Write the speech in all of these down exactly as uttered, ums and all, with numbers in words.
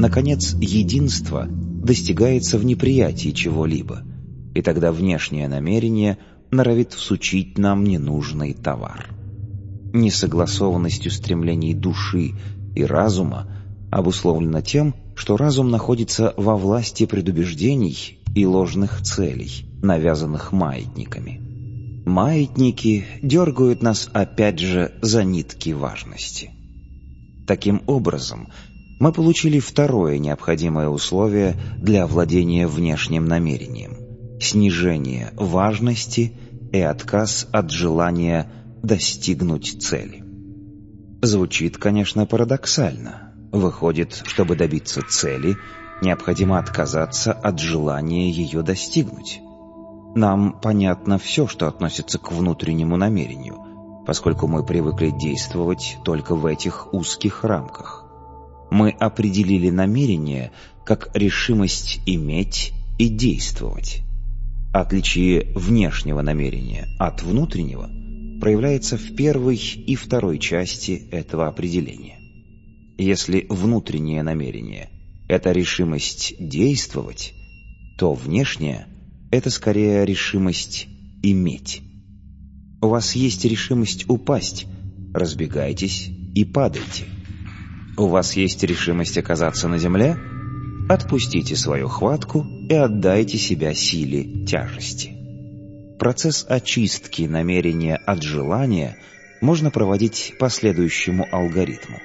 Наконец, единство достигается в неприятии чего-либо, и тогда внешнее намерение норовит всучить нам ненужный товар. Несогласованность устремлений души и разума обусловлена тем, что разум находится во власти предубеждений и ложных целей, навязанных маятниками. Маятники дергают нас опять же за нитки важности. Таким образом, мы получили второе необходимое условие для овладения внешним намерением – снижение важности и отказ от желания достигнуть цели. Звучит, конечно, парадоксально. Выходит, чтобы добиться цели, необходимо отказаться от желания ее достигнуть. Нам понятно все, что относится к внутреннему намерению, поскольку мы привыкли действовать только в этих узких рамках. Мы определили намерение как решимость иметь и действовать. Отличие внешнего намерения от внутреннего проявляется в первой и второй части этого определения. Если внутреннее намерение – это решимость действовать, то внешнее – это скорее решимость иметь. У вас есть решимость упасть, разбегайтесь и падайте. У вас есть решимость оказаться на земле? Отпустите свою хватку и отдайте себя силе тяжести. Процесс очистки намерения от желания можно проводить по следующему алгоритму.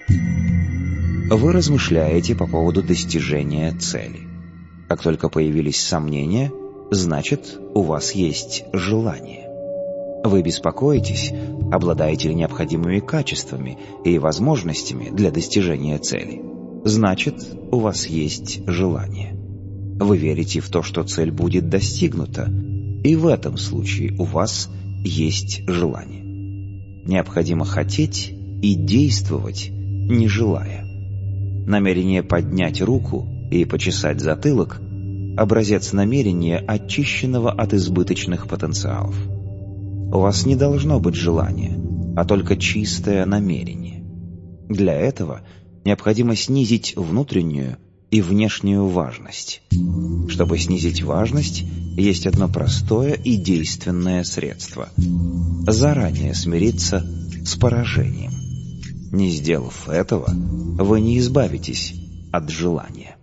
Вы размышляете по поводу достижения цели. Как только появились сомнения, значит, у вас есть желание. Вы беспокоитесь, обладаете ли необходимыми качествами и возможностями для достижения цели. Значит, у вас есть желание. Вы верите в то, что цель будет достигнута, и в этом случае у вас есть желание. Необходимо хотеть и действовать, не желая. Намерение поднять руку и почесать затылок – образец намерения, очищенного от избыточных потенциалов. У вас не должно быть желания, а только чистое намерение. Для этого необходимо снизить внутреннюю и внешнюю важность. Чтобы снизить важность, есть одно простое и действенное средство – заранее смириться с поражением. Не сделав этого, вы не избавитесь от желания.